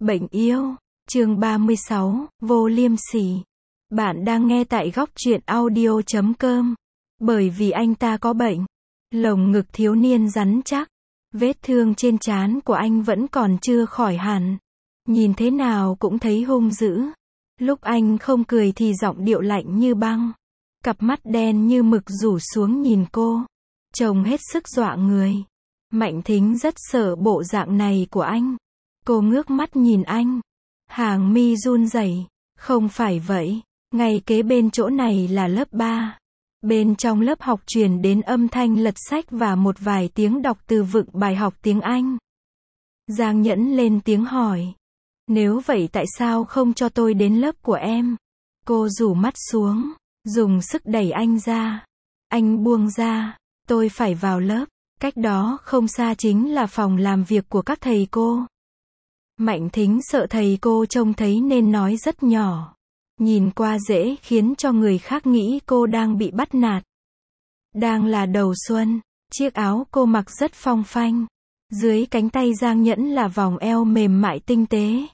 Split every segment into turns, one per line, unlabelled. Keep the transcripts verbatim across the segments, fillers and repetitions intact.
Bệnh yêu, chương ba mươi sáu, vô liêm sỉ. Bạn đang nghe tại góc truyện audio chấm com. Bởi vì anh ta có bệnh. Lồng ngực thiếu niên rắn chắc. Vết thương trên trán của anh vẫn còn chưa khỏi hẳn. Nhìn thế nào cũng thấy hung dữ. Lúc anh không cười thì giọng điệu lạnh như băng. Cặp mắt đen như mực rủ xuống nhìn cô. Trông hết sức dọa người. Mạnh Thính rất sợ bộ dạng này của anh. Cô ngước mắt nhìn anh. Hàng mi run rẩy. Không phải vậy. Ngay kế bên chỗ này là lớp ba. Bên trong lớp học truyền đến âm thanh lật sách và một vài tiếng đọc từ vựng bài học tiếng Anh. Giang Nhẫn lên tiếng hỏi. Nếu vậy tại sao không cho tôi đến lớp của em? Cô rủ mắt xuống, dùng sức đẩy anh ra. Anh buông ra. Tôi phải vào lớp. Cách đó không xa chính là phòng làm việc của các thầy cô. Mạnh Thính sợ thầy cô trông thấy nên nói rất nhỏ. Nhìn qua dễ khiến cho người khác nghĩ cô đang bị bắt nạt. Đang là đầu xuân, chiếc áo cô mặc rất phong phanh. Dưới cánh tay Giang Nhẫn là vòng eo mềm mại tinh tế.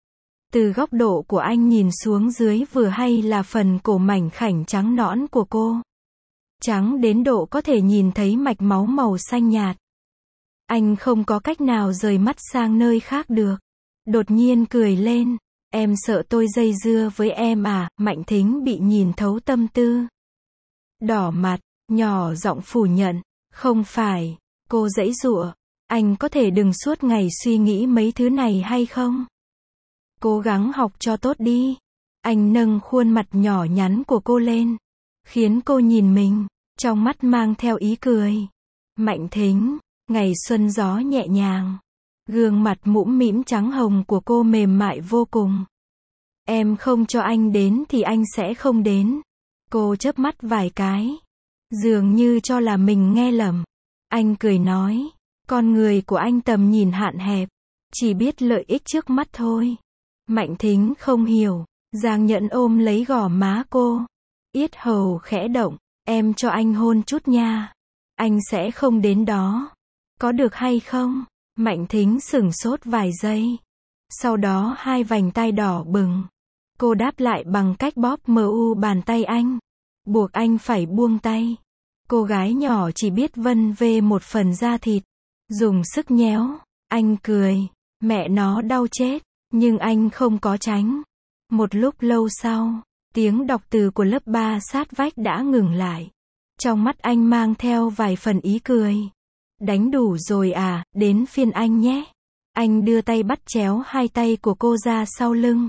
Từ góc độ của anh nhìn xuống dưới vừa hay là phần cổ mảnh khảnh trắng nõn của cô. Trắng đến độ có thể nhìn thấy mạch máu màu xanh nhạt. Anh không có cách nào rời mắt sang nơi khác được. Đột nhiên cười lên. Em sợ tôi dây dưa với em à? Mạnh Thính bị nhìn thấu tâm tư. Đỏ mặt, nhỏ giọng phủ nhận. Không phải. Cô giãy giụa. Anh có thể đừng suốt ngày suy nghĩ mấy thứ này hay không? Cố gắng học cho tốt đi. Anh nâng khuôn mặt nhỏ nhắn của cô lên. Khiến cô nhìn mình. Trong mắt mang theo ý cười. Mạnh Thính. Ngày xuân gió nhẹ nhàng. Gương mặt mũm mĩm trắng hồng của cô mềm mại vô cùng. Em không cho anh đến thì anh sẽ không đến. Cô chớp mắt vài cái. Dường như cho là mình nghe lầm. Anh cười nói. Con người của anh tầm nhìn hạn hẹp. Chỉ biết lợi ích trước mắt thôi. Mạnh Thính không hiểu. Giang Nhẫn ôm lấy gò má cô. Yết hầu khẽ động. Em cho anh hôn chút nha. Anh sẽ không đến đó. Có được hay không? Mạnh Thính sửng sốt vài giây. Sau đó hai vành tay đỏ bừng. Cô đáp lại bằng cách bóp mu bàn tay anh. Buộc anh phải buông tay. Cô gái nhỏ chỉ biết vân vê một phần da thịt. Dùng sức nhéo. Anh cười. Mẹ nó đau chết. Nhưng anh không có tránh. Một lúc lâu sau, tiếng đọc từ của lớp ba sát vách đã ngừng lại. Trong mắt anh mang theo vài phần ý cười. Đánh đủ rồi à, đến phiên anh nhé. Anh đưa tay bắt chéo hai tay của cô ra sau lưng.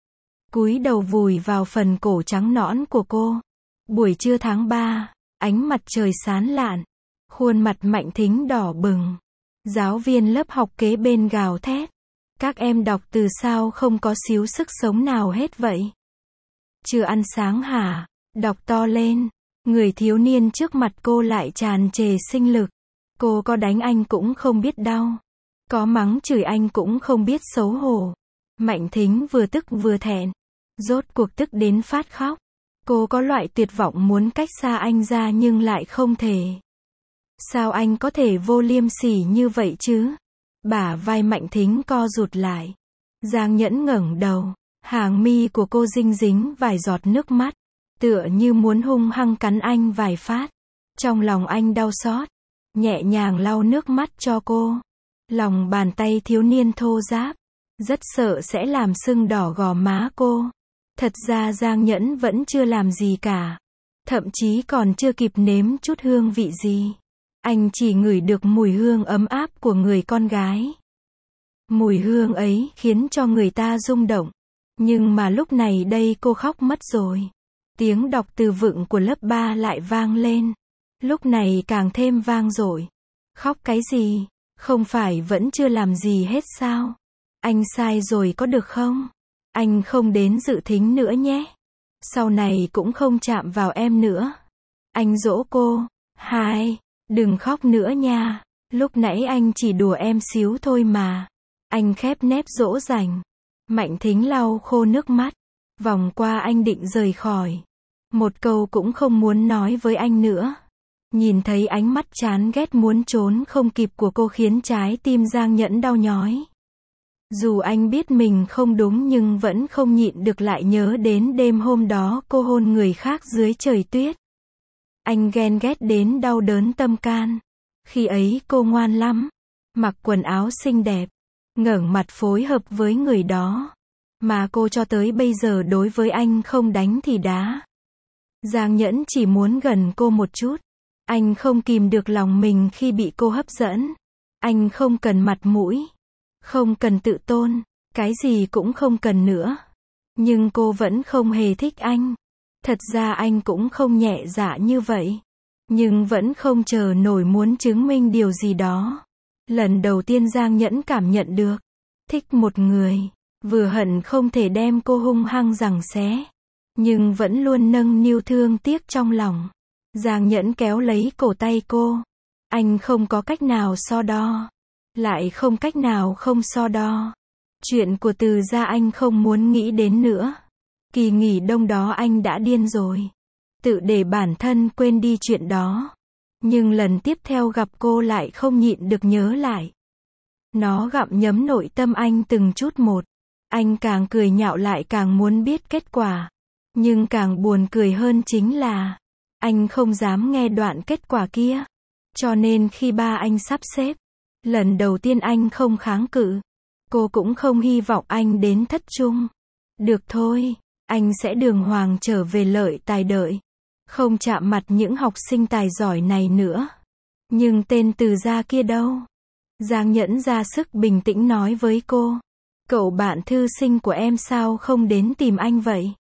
Cúi đầu vùi vào phần cổ trắng nõn của cô. Buổi trưa tháng ba, ánh mặt trời sáng lạn. Khuôn mặt Mạnh Thính đỏ bừng. Giáo viên lớp học kế bên gào thét. Các em đọc từ sao không có xíu sức sống nào hết vậy? Chưa ăn sáng hả? Đọc to lên. Người thiếu niên trước mặt cô lại tràn trề sinh lực. Cô có đánh anh cũng không biết đau. Có mắng chửi anh cũng không biết xấu hổ. Mạnh Thính vừa tức vừa thẹn. Rốt cuộc tức đến phát khóc. Cô có loại tuyệt vọng muốn cách xa anh ra nhưng lại không thể. Sao anh có thể vô liêm sỉ như vậy chứ? Bả vai Mạnh Thính co rụt lại. Giang Nhẫn ngẩng đầu. Hàng mi của cô dinh dính vài giọt nước mắt. Tựa như muốn hung hăng cắn anh vài phát. Trong lòng anh đau xót. Nhẹ nhàng lau nước mắt cho cô. Lòng bàn tay thiếu niên thô ráp. Rất sợ sẽ làm sưng đỏ gò má cô. Thật ra Giang Nhẫn vẫn chưa làm gì cả. Thậm chí còn chưa kịp nếm chút hương vị gì. Anh chỉ ngửi được mùi hương ấm áp của người con gái. Mùi hương ấy khiến cho người ta rung động. Nhưng mà lúc này đây cô khóc mất rồi. Tiếng đọc từ vựng của lớp ba lại vang lên. Lúc này càng thêm vang dội. Khóc cái gì? Không phải vẫn chưa làm gì hết sao? Anh sai rồi có được không? Anh không đến dự thính nữa nhé. Sau này cũng không chạm vào em nữa. Anh dỗ cô. Hai, đừng khóc nữa nha. Lúc nãy anh chỉ đùa em xíu thôi mà. Anh khép nép dỗ dành. Mạnh Thính lau khô nước mắt. Vòng qua anh định rời khỏi. Một câu cũng không muốn nói với anh nữa. Nhìn thấy ánh mắt chán ghét muốn trốn không kịp của cô khiến trái tim Giang Nhẫn đau nhói. Dù anh biết mình không đúng nhưng vẫn không nhịn được lại nhớ đến đêm hôm đó cô hôn người khác dưới trời tuyết. Anh ghen ghét đến đau đớn tâm can. Khi ấy cô ngoan lắm, mặc quần áo xinh đẹp, ngẩng mặt phối hợp với người đó. Mà cô cho tới bây giờ đối với anh không đánh thì đá. Giang Nhẫn chỉ muốn gần cô một chút. Anh không kìm được lòng mình khi bị cô hấp dẫn. Anh không cần mặt mũi, không cần tự tôn, cái gì cũng không cần nữa. Nhưng cô vẫn không hề thích anh. Thật ra anh cũng không nhẹ dạ như vậy. Nhưng vẫn không chờ nổi muốn chứng minh điều gì đó. Lần đầu tiên Giang Nhẫn cảm nhận được. Thích một người. Vừa hận không thể đem cô hung hăng giằng xé. Nhưng vẫn luôn nâng niu thương tiếc trong lòng. Giang Nhẫn kéo lấy cổ tay cô. Anh không có cách nào so đo. Lại không cách nào không so đo. Chuyện của Từ gia anh không muốn nghĩ đến nữa. Kỳ nghỉ đông đó anh đã điên rồi. Tự để bản thân quên đi chuyện đó. Nhưng lần tiếp theo gặp cô lại không nhịn được nhớ lại. Nó gặm nhấm nội tâm anh từng chút một. Anh càng cười nhạo lại càng muốn biết kết quả. Nhưng càng buồn cười hơn chính là anh không dám nghe đoạn kết quả kia. Cho nên khi ba anh sắp xếp, lần đầu tiên anh không kháng cự. Cô cũng không hy vọng anh đến thất trung. Được thôi, anh sẽ đường hoàng trở về Lợi Tài đợi. Không chạm mặt những học sinh tài giỏi này nữa. Nhưng tên Từ gia kia đâu? Giang Nhẫn ra sức bình tĩnh nói với cô. Cậu bạn thư sinh của em sao không đến tìm anh vậy?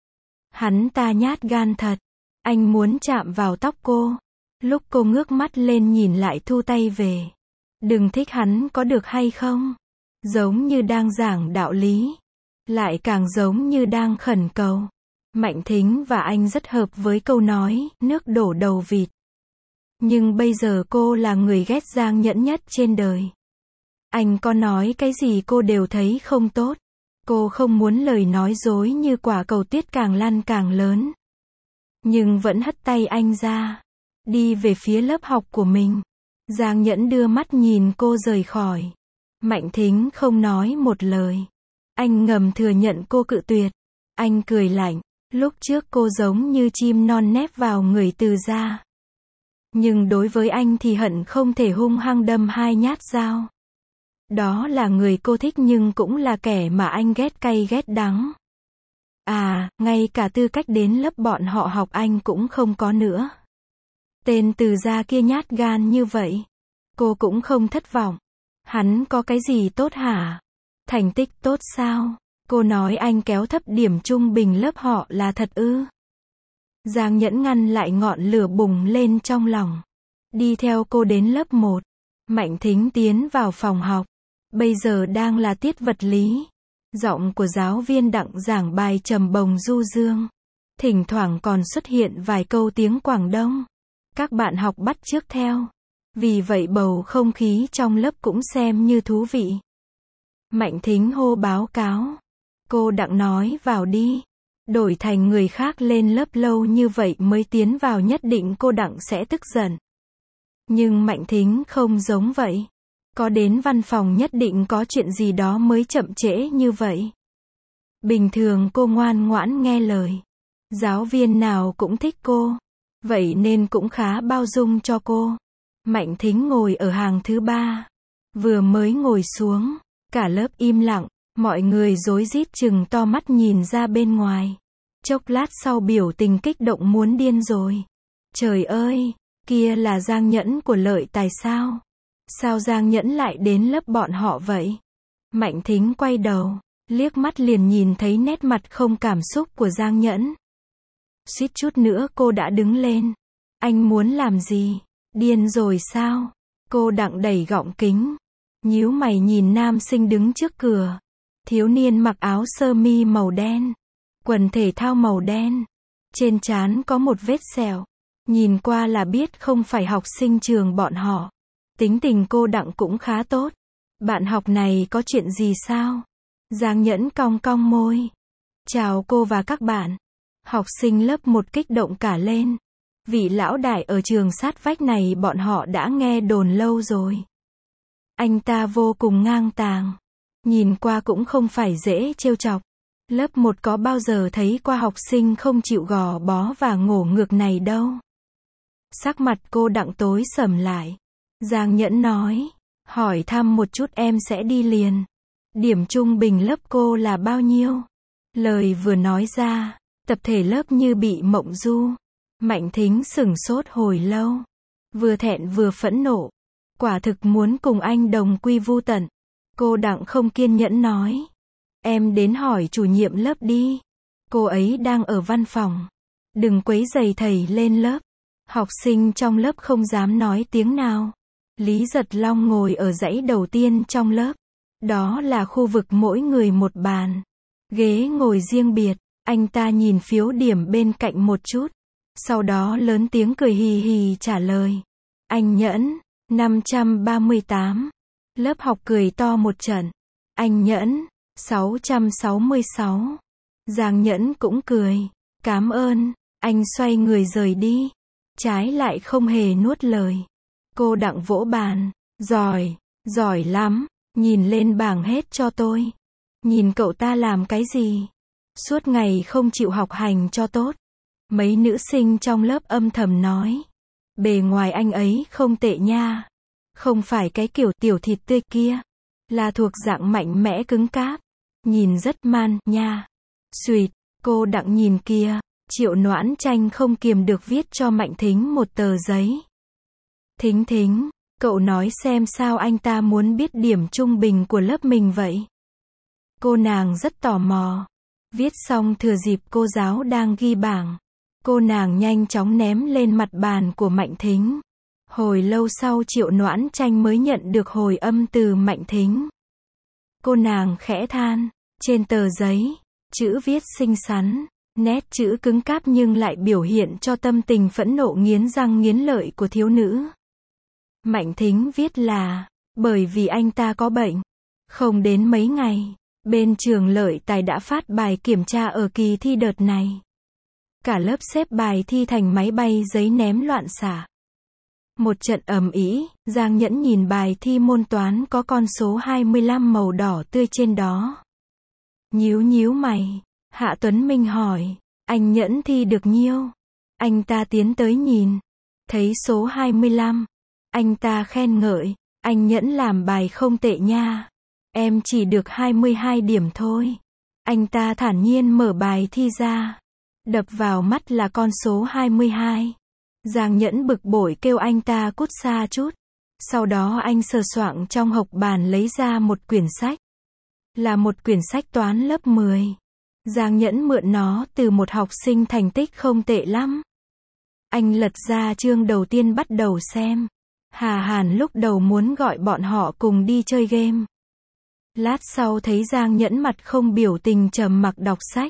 Hắn ta nhát gan thật. Anh muốn chạm vào tóc cô. Lúc cô ngước mắt lên nhìn lại thu tay về. Đừng thích hắn có được hay không? Giống như đang giảng đạo lý. Lại càng giống như đang khẩn cầu. Mạnh Thính và anh rất hợp với câu nói, nước đổ đầu vịt. Nhưng bây giờ cô là người ghét Giang Nhẫn nhất trên đời. Anh có nói cái gì cô đều thấy không tốt. Cô không muốn lời nói dối như quả cầu tuyết càng lăn càng lớn. Nhưng vẫn hất tay anh ra. Đi về phía lớp học của mình. Giang Nhẫn đưa mắt nhìn cô rời khỏi. Mạnh Thính không nói một lời. Anh ngầm thừa nhận cô cự tuyệt. Anh cười lạnh. Lúc trước cô giống như chim non nép vào người Từ gia. Nhưng đối với anh thì hận không thể hung hăng đâm hai nhát dao. Đó là người cô thích nhưng cũng là kẻ mà anh ghét cay ghét đắng. À, ngay cả tư cách đến lớp bọn họ học anh cũng không có nữa. Tên Từ gia kia nhát gan như vậy. Cô cũng không thất vọng. Hắn có cái gì tốt hả? Thành tích tốt sao? Cô nói anh kéo thấp điểm trung bình lớp họ là thật ư? Giang Nhẫn ngăn lại ngọn lửa bùng lên trong lòng. Đi theo cô đến lớp một. Mạnh Thính tiến vào phòng học. Bây giờ đang là tiết vật lý. Giọng của giáo viên Đặng giảng bài trầm bồng du dương. Thỉnh thoảng còn xuất hiện vài câu tiếng Quảng Đông. Các bạn học bắt chước theo. Vì vậy bầu không khí trong lớp cũng xem như thú vị. Mạnh Thính hô báo cáo. Cô Đặng nói vào đi. Đổi thành người khác lên lớp lâu như vậy mới tiến vào nhất định cô Đặng sẽ tức giận. Nhưng Mạnh Thính không giống vậy. Có đến văn phòng nhất định có chuyện gì đó mới chậm trễ như vậy. Bình thường cô ngoan ngoãn nghe lời. Giáo viên nào cũng thích cô. Vậy nên cũng khá bao dung cho cô. Mạnh Thính ngồi ở hàng thứ ba. Vừa mới ngồi xuống, cả lớp im lặng. Mọi người rối rít chừng to mắt nhìn ra bên ngoài. Chốc lát sau biểu tình kích động muốn điên rồi. Trời ơi, kia là Giang Nhẫn của Lợi Tài sao? Sao Giang Nhẫn lại đến lớp bọn họ vậy? Mạnh Thính quay đầu, liếc mắt liền nhìn thấy nét mặt không cảm xúc của Giang Nhẫn. Suýt chút nữa cô đã đứng lên. Anh muốn làm gì? Điên rồi sao? Cô Đặng đẩy gọng kính. Nhíu mày nhìn nam sinh đứng trước cửa. Thiếu niên mặc áo sơ mi màu đen. Quần thể thao màu đen. Trên trán có một vết sẹo. Nhìn qua là biết không phải học sinh trường bọn họ. Tính tình cô Đặng cũng khá tốt. Bạn học này có chuyện gì sao? Giang Nhẫn cong cong môi. Chào cô và các bạn. Học sinh lớp một kích động cả lên. Vị lão đại ở trường sát vách này bọn họ đã nghe đồn lâu rồi. Anh ta vô cùng ngang tàng. Nhìn qua cũng không phải dễ trêu chọc. Lớp một có bao giờ thấy qua học sinh không chịu gò bó và ngổ ngược này đâu. Sắc mặt cô Đặng tối sầm lại. Giang Nhẫn nói, hỏi thăm một chút em sẽ đi liền. Điểm trung bình lớp cô là bao nhiêu? Lời vừa nói ra, tập thể lớp như bị mộng du. Mạnh Thính sửng sốt hồi lâu. Vừa thẹn vừa phẫn nộ. Quả thực muốn cùng anh đồng quy vu tận. Cô Đặng không kiên nhẫn nói. Em đến hỏi chủ nhiệm lớp đi. Cô ấy đang ở văn phòng. Đừng quấy rầy thầy lên lớp. Học sinh trong lớp không dám nói tiếng nào. Lý Giật Long ngồi ở dãy đầu tiên trong lớp. Đó là khu vực mỗi người một bàn. Ghế ngồi riêng biệt. Anh ta nhìn phiếu điểm bên cạnh một chút. Sau đó lớn tiếng cười hì hì trả lời. Anh Nhẫn, năm trăm ba mươi tám. Lớp học cười to một trận. Anh Nhẫn, sáu trăm sáu mươi sáu. Giang Nhẫn cũng cười. Cám ơn. Anh xoay người rời đi. Trái lại không hề nuốt lời. Cô Đặng vỗ bàn. Giỏi, giỏi lắm. Nhìn lên bảng hết cho tôi. Nhìn cậu ta làm cái gì? Suốt ngày không chịu học hành cho tốt. Mấy nữ sinh trong lớp âm thầm nói. Bề ngoài anh ấy không tệ nha. Không phải cái kiểu tiểu thịt tươi kia. Là thuộc dạng mạnh mẽ cứng cáp. Nhìn rất man nha. Xuyệt, cô Đặng nhìn kia. Triệu Noãn Tranh không kiềm được viết cho Mạnh Thính một tờ giấy. Thính Thính, cậu nói xem sao anh ta muốn biết điểm trung bình của lớp mình vậy? Cô nàng rất tò mò. Viết xong thừa dịp cô giáo đang ghi bảng. Cô nàng nhanh chóng ném lên mặt bàn của Mạnh Thính. Hồi lâu sau Triệu Noãn Tranh mới nhận được hồi âm từ Mạnh Thính. Cô nàng khẽ than. Trên tờ giấy, chữ viết xinh xắn. Nét chữ cứng cáp nhưng lại biểu hiện cho tâm tình phẫn nộ nghiến răng nghiến lợi của thiếu nữ. Mạnh Thính viết là, bởi vì anh ta có bệnh. Không đến mấy ngày, bên trường Lợi Tài đã phát bài kiểm tra ở kỳ thi đợt này. Cả lớp xếp bài thi thành máy bay giấy ném loạn xạ. Một trận ầm ĩ, Giang Nhẫn nhìn bài thi môn toán có con số hai mươi lăm màu đỏ tươi trên đó. Nhíu nhíu mày, Hạ Tuấn Minh hỏi, anh Nhẫn thi được nhiêu? Anh ta tiến tới nhìn, thấy số hai mươi lăm. Anh ta khen ngợi, anh Nhẫn làm bài không tệ nha. Em chỉ được hai mươi hai điểm thôi. Anh ta thản nhiên mở bài thi ra. Đập vào mắt là con số hai mươi hai. Giang Nhẫn bực bội kêu anh ta cút xa chút. Sau đó anh sờ soạng trong hộc bàn lấy ra một quyển sách. Là một quyển sách toán lớp mười. Giang Nhẫn mượn nó từ một học sinh thành tích không tệ lắm. Anh lật ra chương đầu tiên bắt đầu xem. Hà Hàn lúc đầu muốn gọi bọn họ cùng đi chơi game. Lát sau thấy Giang Nhẫn mặt không biểu tình trầm mặc đọc sách.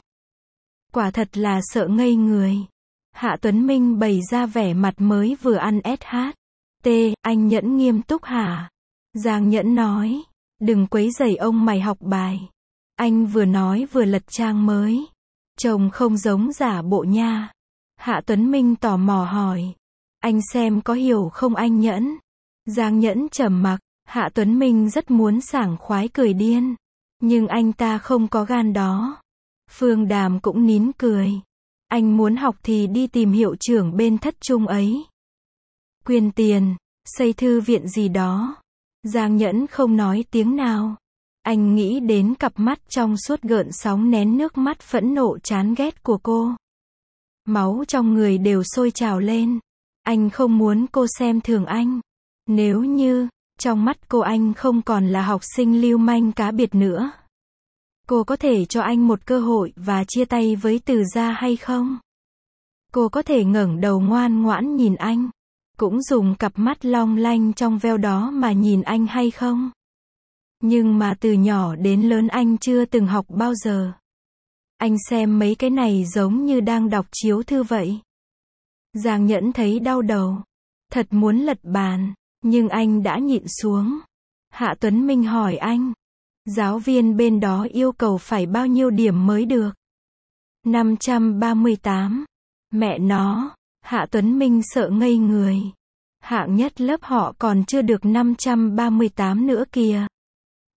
Quả thật là sợ ngây người. Hạ Tuấn Minh bày ra vẻ mặt mới vừa ăn ét hát. T, anh Nhẫn nghiêm túc hả? Giang Nhẫn nói, đừng quấy rầy ông mày học bài. Anh vừa nói vừa lật trang mới. Trông không giống giả bộ nha. Hạ Tuấn Minh tò mò hỏi. Anh xem có hiểu không anh Nhẫn? Giang Nhẫn trầm mặc. Hạ Tuấn Minh rất muốn sảng khoái cười điên. Nhưng anh ta không có gan đó. Phương Đàm cũng nín cười. Anh muốn học thì đi tìm hiệu trưởng bên thất trung ấy. Quyên tiền, xây thư viện gì đó. Giang Nhẫn không nói tiếng nào. Anh nghĩ đến cặp mắt trong suốt gợn sóng nén nước mắt phẫn nộ chán ghét của cô. Máu trong người đều sôi trào lên. Anh không muốn cô xem thường anh. Nếu như, trong mắt cô anh không còn là học sinh lưu manh cá biệt nữa. Cô có thể cho anh một cơ hội và chia tay với Từ Gia hay không? Cô có thể ngẩng đầu ngoan ngoãn nhìn anh. Cũng dùng cặp mắt long lanh trong veo đó mà nhìn anh hay không? Nhưng mà từ nhỏ đến lớn anh chưa từng học bao giờ. Anh xem mấy cái này giống như đang đọc chiếu thư vậy. Giang Nhẫn thấy đau đầu. Thật muốn lật bàn, nhưng anh đã nhịn xuống. Hạ Tuấn Minh hỏi anh. Giáo viên bên đó yêu cầu phải bao nhiêu điểm mới được? năm trăm ba mươi tám. Mẹ nó, Hạ Tuấn Minh sợ ngây người. Hạng nhất lớp họ còn chưa được năm trăm ba mươi tám nữa kìa.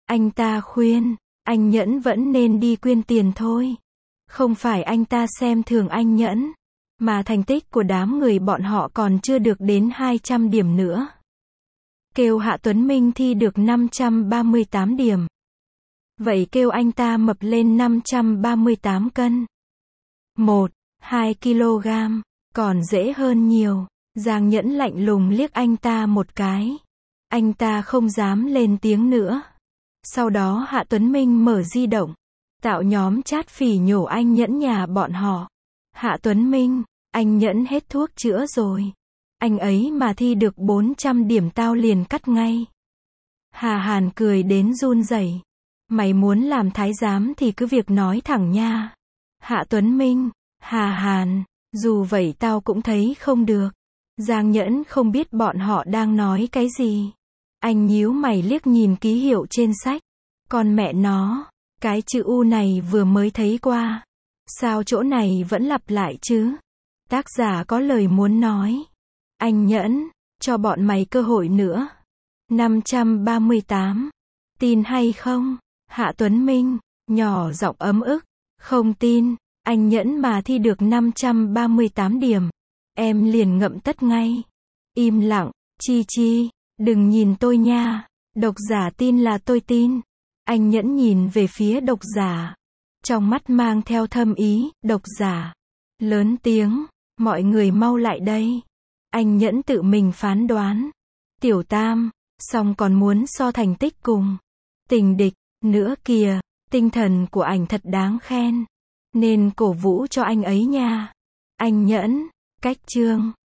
Anh ta khuyên, anh Nhẫn vẫn nên đi quyên tiền thôi. Không phải anh ta xem thường anh Nhẫn, mà thành tích của đám người bọn họ còn chưa được đến hai trăm điểm nữa. Kêu Hạ Tuấn Minh thi được năm trăm ba mươi tám điểm. Vậy kêu anh ta mập lên năm trăm ba mươi tám cân. một, hai ki lô gam, còn dễ hơn nhiều. Giang Nhẫn lạnh lùng liếc anh ta một cái. Anh ta không dám lên tiếng nữa. Sau đó Hạ Tuấn Minh mở di động, tạo nhóm chat phỉ nhổ anh Nhẫn nhà bọn họ. Hạ Tuấn Minh, anh Nhẫn hết thuốc chữa rồi. Anh ấy mà thi được bốn trăm điểm tao liền cắt ngay. Hà Hàn cười đến run rẩy. Mày muốn làm thái giám thì cứ việc nói thẳng nha. Hạ Tuấn Minh, Hà Hàn, dù vậy tao cũng thấy không được. Giang Nhẫn không biết bọn họ đang nói cái gì. Anh nhíu mày liếc nhìn ký hiệu trên sách. Con mẹ nó, cái chữ U này vừa mới thấy qua. Sao chỗ này vẫn lặp lại chứ? Tác giả có lời muốn nói. Anh Nhẫn, cho bọn mày cơ hội nữa. năm trăm ba mươi tám. Tin hay không? Hạ Tuấn Minh, nhỏ giọng ấm ức. Không tin, anh Nhẫn mà thi được năm trăm ba mươi tám điểm. Em liền ngậm tất ngay. Im lặng, Chi Chi, đừng nhìn tôi nha. Độc giả tin là tôi tin. Anh Nhẫn nhìn về phía độc giả. Trong mắt mang theo thâm ý, độc giả. Lớn tiếng, mọi người mau lại đây. Anh Nhẫn tự mình phán đoán. Tiểu Tam, xong còn muốn so thành tích cùng tình địch, nữa kìa, tinh thần của ảnh thật đáng khen. Nên cổ vũ cho anh ấy nha. Anh Nhẫn, cách chương.